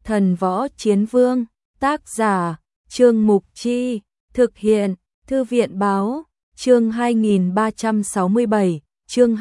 Thần Võ Chiến Vương, tác giả, Trương Mục Chi, thực hiện, Thư viện Báo, chương 2367, chương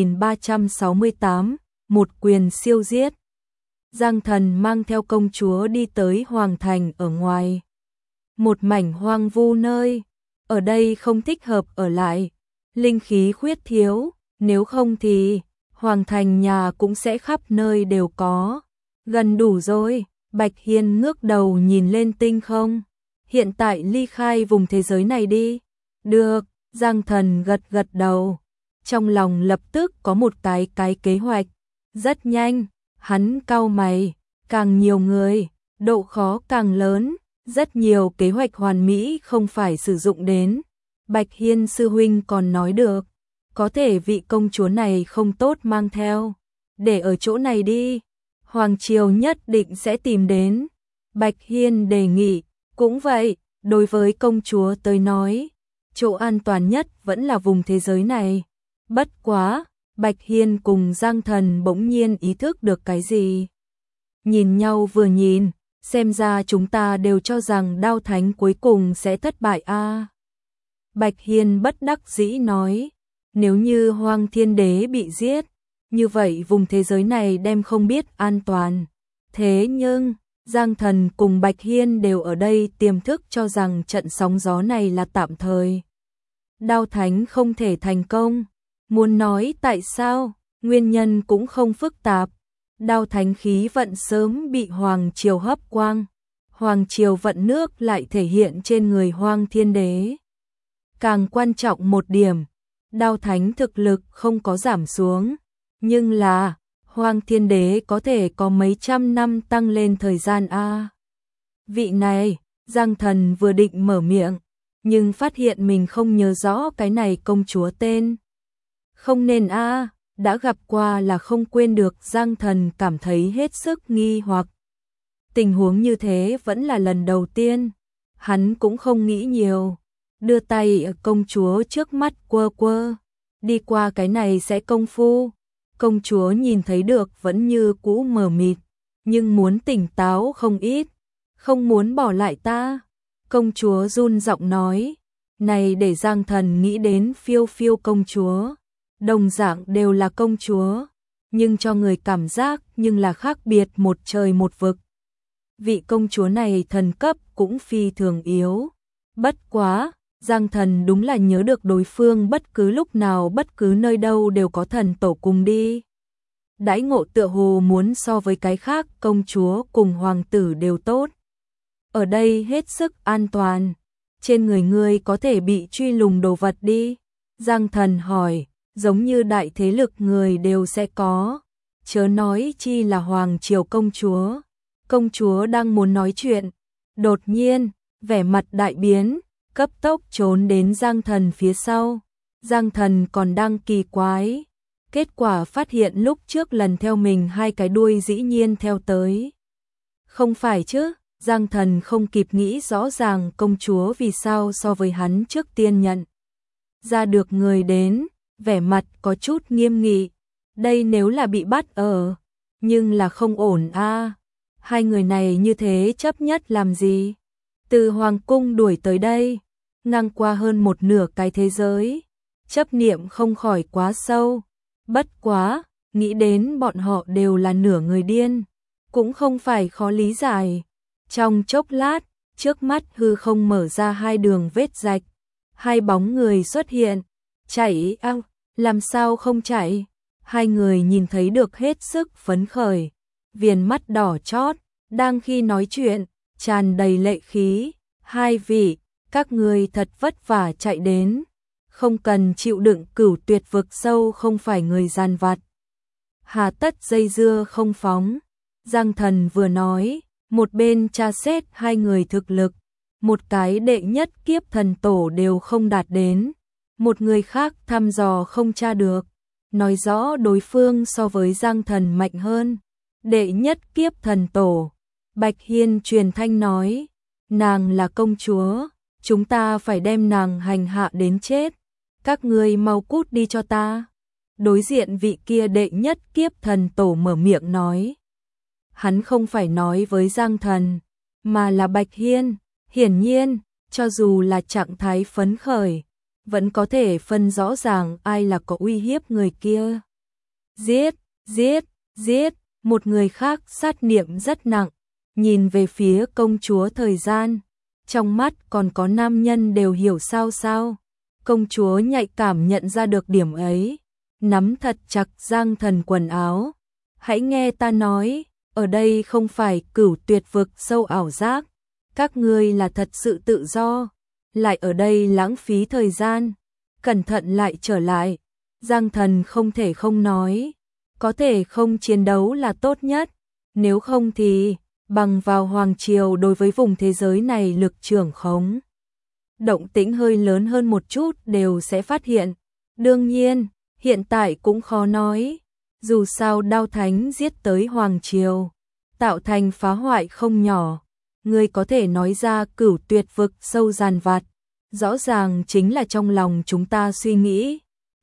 2368, một quyền siêu giết. Giang Thần mang theo công chúa đi tới Hoàng Thành ở ngoài. Một mảnh hoang vu nơi, ở đây không thích hợp ở lại, linh khí khuyết thiếu, nếu không thì Hoàng Thành nhà cũng sẽ khắp nơi đều có. Gần đủ rồi, Bạch Hiên ngước đầu nhìn lên tinh không. Hiện tại ly khai vùng thế giới này đi. Được, Giang Thần gật gật đầu. Trong lòng lập tức có một cái kế hoạch. Rất nhanh, hắn cau mày, càng nhiều người, độ khó càng lớn. Rất nhiều kế hoạch hoàn mỹ không phải sử dụng đến. Bạch Hiên sư huynh còn nói được, có thể vị công chúa này không tốt mang theo, để ở chỗ này đi, Hoàng Triều nhất định sẽ tìm đến. Bạch Hiên đề nghị, cũng vậy, đối với công chúa tới nói, chỗ an toàn nhất vẫn là vùng thế giới này. Bất quá, Bạch Hiên cùng Giang Thần bỗng nhiên ý thức được cái gì. Nhìn nhau vừa nhìn, xem ra chúng ta đều cho rằng Đao Thánh cuối cùng sẽ thất bại a. Bạch Hiên bất đắc dĩ nói, nếu như Hoang Thiên Đế bị giết, như vậy vùng thế giới này đem không biết an toàn. Thế nhưng, Giang Thần cùng Bạch Hiên đều ở đây tiềm thức cho rằng trận sóng gió này là tạm thời. Đao Thánh không thể thành công. Muốn nói tại sao, nguyên nhân cũng không phức tạp. Đao Thánh khí vận sớm bị Hoàng Triều hấp quang. Hoàng Triều vận nước lại thể hiện trên người Hoang Thiên Đế. Càng quan trọng một điểm, Đao Thánh thực lực không có giảm xuống, nhưng là Hoang Thiên Đế có thể có mấy trăm năm tăng lên thời gian a. Vị này, Giang Thần vừa định mở miệng, nhưng phát hiện mình không nhớ rõ cái này công chúa tên. Không nên a, đã gặp qua là không quên được. Giang Thần cảm thấy hết sức nghi hoặc. Tình huống như thế vẫn là lần đầu tiên, hắn cũng không nghĩ nhiều. Đưa tay ở công chúa trước mắt quơ quơ, đi qua cái này sẽ công phu. Công chúa nhìn thấy được vẫn như cũ mờ mịt, nhưng muốn tỉnh táo không ít. Không muốn bỏ lại ta. Công chúa run giọng nói. Này để Giang Thần nghĩ đến Phiêu Phiêu công chúa. Đồng dạng đều là công chúa, nhưng cho người cảm giác nhưng là khác biệt một trời một vực. Vị công chúa này thần cấp cũng phi thường yếu. Bất quá, Giang Thần đúng là nhớ được đối phương bất cứ lúc nào bất cứ nơi đâu đều có thần tổ cùng đi. Đãi ngộ tựa hồ muốn so với cái khác công chúa cùng hoàng tử đều tốt. Ở đây hết sức an toàn. Trên người ngươi có thể bị truy lùng đồ vật đi. Giang Thần hỏi, giống như đại thế lực người đều sẽ có. Chớ nói chi là Hoàng Triều công chúa. Công chúa đang muốn nói chuyện. Đột nhiên, vẻ mặt đại biến, cấp tốc trốn đến Giang Thần phía sau. Giang Thần còn đang kỳ quái. Kết quả phát hiện lúc trước lần theo mình hai cái đuôi dĩ nhiên theo tới. Không phải chứ, Giang Thần không kịp nghĩ rõ ràng công chúa vì sao so với hắn trước tiên nhận ra được người đến, vẻ mặt có chút nghiêm nghị. Đây nếu là bị bắt ở, nhưng là không ổn a. Hai người này như thế chấp nhất làm gì? Từ Hoàng cung đuổi tới đây, ngang qua hơn một nửa cái thế giới, chấp niệm không khỏi quá sâu. Bất quá, nghĩ đến bọn họ đều là nửa người điên, cũng không phải khó lý giải. Trong chốc lát, trước mắt hư không mở ra hai đường vết rạch, hai bóng người xuất hiện. Chạy ao, làm sao không chạy? Hai người nhìn thấy được hết sức phấn khởi, viền mắt đỏ chót, đang khi nói chuyện, tràn đầy lệ khí. Hai vị, các người thật vất vả chạy đến, không cần chịu đựng cửu tuyệt vực sâu không phải người gian vặt. Hà tất dây dưa không phóng. Giang Thần vừa nói, một bên tra xét hai người thực lực, một cái đệ nhất kiếp thần tổ đều không đạt đến, một người khác thăm dò không tra được, nói rõ đối phương so với Giang Thần mạnh hơn. Đệ nhất kiếp thần tổ. Bạch Hiên truyền thanh nói, nàng là công chúa, chúng ta phải đem nàng hành hạ đến chết. Các ngươi mau cút đi cho ta. Đối diện vị kia đệ nhất kiếp thần tổ mở miệng nói. hắn không phải nói với Giang Thần, mà là Bạch Hiên. Hiển nhiên, cho dù là trạng thái phấn khởi, vẫn có thể phân rõ ràng ai là có uy hiếp người kia. Giết, giết, giết, một người khác sát niệm rất nặng, nhìn về phía công chúa thời gian, trong mắt còn có nam nhân đều hiểu sao. Công chúa nhạy cảm nhận ra được điểm ấy, nắm thật chặt Giang Thần quần áo. Hãy nghe ta nói, ở đây không phải Cửu Tuyệt vực sâu ảo giác, các ngươi là thật sự tự do, lại ở đây lãng phí thời gian, cẩn thận lại trở lại. Giang Thần không thể không nói, có thể không chiến đấu là tốt nhất, nếu không thì bằng vào Hoàng Triều đối với vùng thế giới này lực trưởng khống. Động tĩnh hơi lớn hơn một chút đều sẽ phát hiện. Đương nhiên, hiện tại cũng khó nói, dù sao Đao Thánh giết tới Hoàng Triều, tạo thành phá hoại không nhỏ. Ngươi có thể nói ra Cửu Tuyệt vực sâu giàn vặt, rõ ràng chính là trong lòng chúng ta suy nghĩ.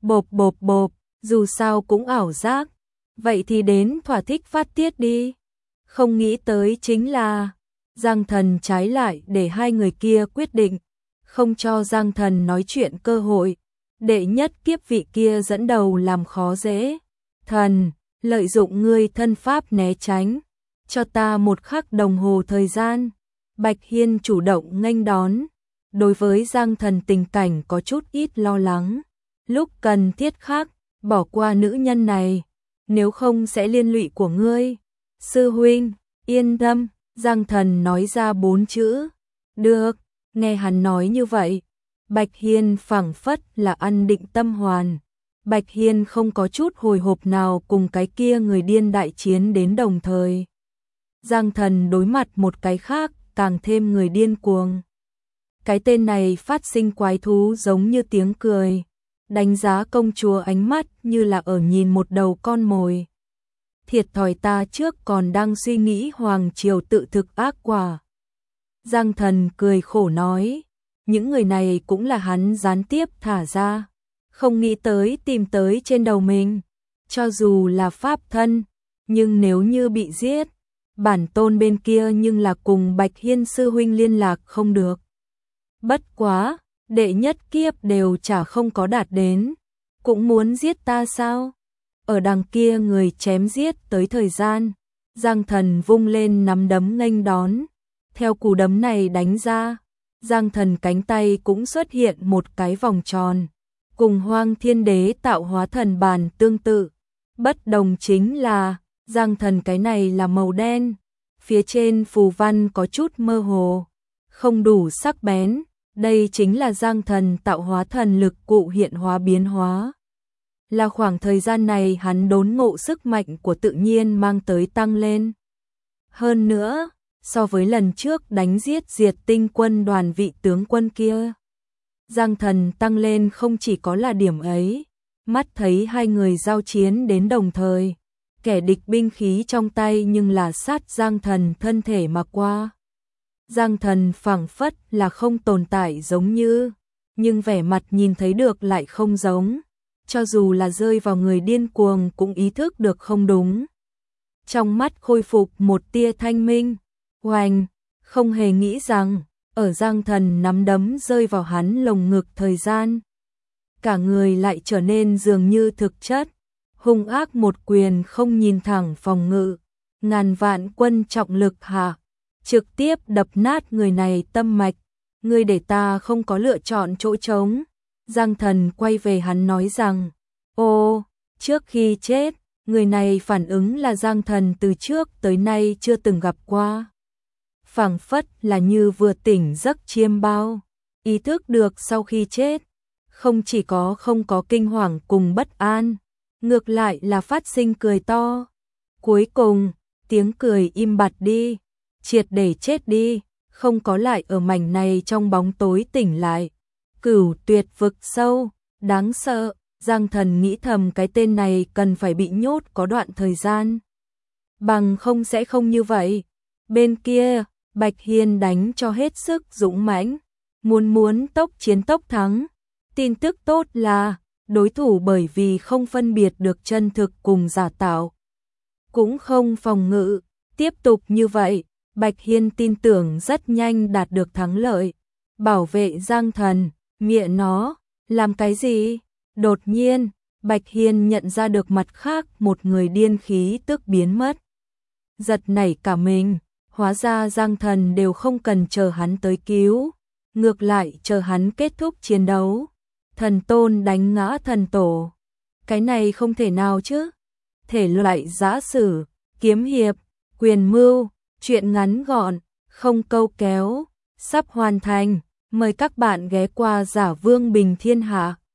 Bộp, dù sao cũng ảo giác, vậy thì đến thỏa thích phát tiết đi. Không nghĩ tới chính là Giang Thần trái lại để hai người kia quyết định, không cho Giang Thần nói chuyện cơ hội. Đệ nhất kiếp vị kia dẫn đầu làm khó dễ. Thần, lợi dụng ngươi thân pháp né tránh, cho ta 1 khắc đồng hồ thời gian. Bạch Hiên chủ động nghênh đón, đối với Giang Thần tình cảnh có chút ít lo lắng. Lúc cần thiết khác, bỏ qua nữ nhân này, nếu không sẽ liên lụy của ngươi. Sư huynh, yên tâm, Giang Thần nói ra 4 chữ. Được, nghe hắn nói như vậy, Bạch Hiên phảng phất là ăn định tâm hoàn. Bạch Hiên không có chút hồi hộp nào cùng cái kia người điên đại chiến đến đồng thời. Giang Thần đối mặt một cái khác, càng thêm người điên cuồng. Cái tên này phát sinh quái thú giống như tiếng cười, đánh giá công chúa ánh mắt như là ở nhìn một đầu con mồi. Thiệt thòi ta trước còn đang suy nghĩ Hoàng Triều tự thực ác quả. Giang Thần cười khổ nói, những người này cũng là hắn gián tiếp thả ra, không nghĩ tới tìm tới trên đầu mình. Cho dù là pháp thân, nhưng nếu như bị giết, bản tôn bên kia nhưng là cùng Bạch Hiên sư huynh liên lạc không được. Bất quá, đệ nhất kiếp đều chả không có đạt đến, cũng muốn giết ta sao? Ở đằng kia người chém giết tới thời gian, Giang Thần vung lên nắm đấm nghênh đón, theo cú đấm này đánh ra, Giang Thần cánh tay cũng xuất hiện một cái vòng tròn, cùng Hoang Thiên Đế tạo hóa thần bàn tương tự. Bất đồng chính là, Giang Thần cái này là màu đen, phía trên phù văn có chút mơ hồ, không đủ sắc bén, đây chính là Giang Thần tạo hóa thần lực cụ hiện hóa biến hóa. Là khoảng thời gian này hắn đốn ngộ sức mạnh của tự nhiên mang tới tăng lên. Hơn nữa, so với lần trước đánh giết diệt tinh quân đoàn vị tướng quân kia, Giang Thần tăng lên không chỉ có là điểm ấy, mắt thấy hai người giao chiến đến đồng thời, kẻ địch binh khí trong tay nhưng là sát Giang Thần thân thể mà qua. Giang Thần phảng phất là không tồn tại giống như, nhưng vẻ mặt nhìn thấy được lại không giống, cho dù là rơi vào người điên cuồng cũng ý thức được không đúng. Trong mắt khôi phục một tia thanh minh, oanh, không hề nghĩ rằng, ở Giang Thần nắm đấm rơi vào hắn lồng ngực thời gian, cả người lại trở nên dường như thực chất, hung ác một quyền không nhìn thẳng phòng ngự, ngàn vạn quân trọng lực hạ, trực tiếp đập nát người này tâm mạch. Ngươi để ta không có lựa chọn chỗ trống. Giang Thần quay về hắn nói rằng, ô, trước khi chết, người này phản ứng là Giang Thần từ trước tới nay chưa từng gặp qua. Phảng phất là như vừa tỉnh giấc chiêm bao, ý thức được sau khi chết, không chỉ có không có kinh hoàng cùng bất an, ngược lại là phát sinh cười to. Cuối cùng, tiếng cười im bặt đi, triệt để chết đi, không có lại ở mảnh này trong bóng tối tỉnh lại. Cửu Tuyệt vực sâu, đáng sợ, Giang Thần nghĩ thầm cái tên này cần phải bị nhốt có đoạn thời gian. Bằng không sẽ không như vậy. Bên kia, Bạch Hiên đánh cho hết sức dũng mãnh, muốn tốc chiến tốc thắng. Tin tức tốt là, đối thủ bởi vì không phân biệt được chân thực cùng giả tạo, cũng không phòng ngự, Tiếp tục như vậy, Bạch Hiên tin tưởng rất nhanh đạt được thắng lợi. Bảo vệ Giang Thần, mẹ nó, làm cái gì? Đột nhiên, Bạch Hiên nhận ra được mặt khác một người điên khí tức biến mất. Giật nảy cả mình, hóa ra Giang Thần đều không cần chờ hắn tới cứu, ngược lại chờ hắn kết thúc chiến đấu. Thần tôn đánh ngã thần tổ. Cái này không thể nào chứ? Thể loại giã sử, kiếm hiệp, quyền mưu, truyện ngắn gọn, không câu kéo, sắp hoàn thành. Mời các bạn ghé qua Giả Vương Bình Thiên Hạ.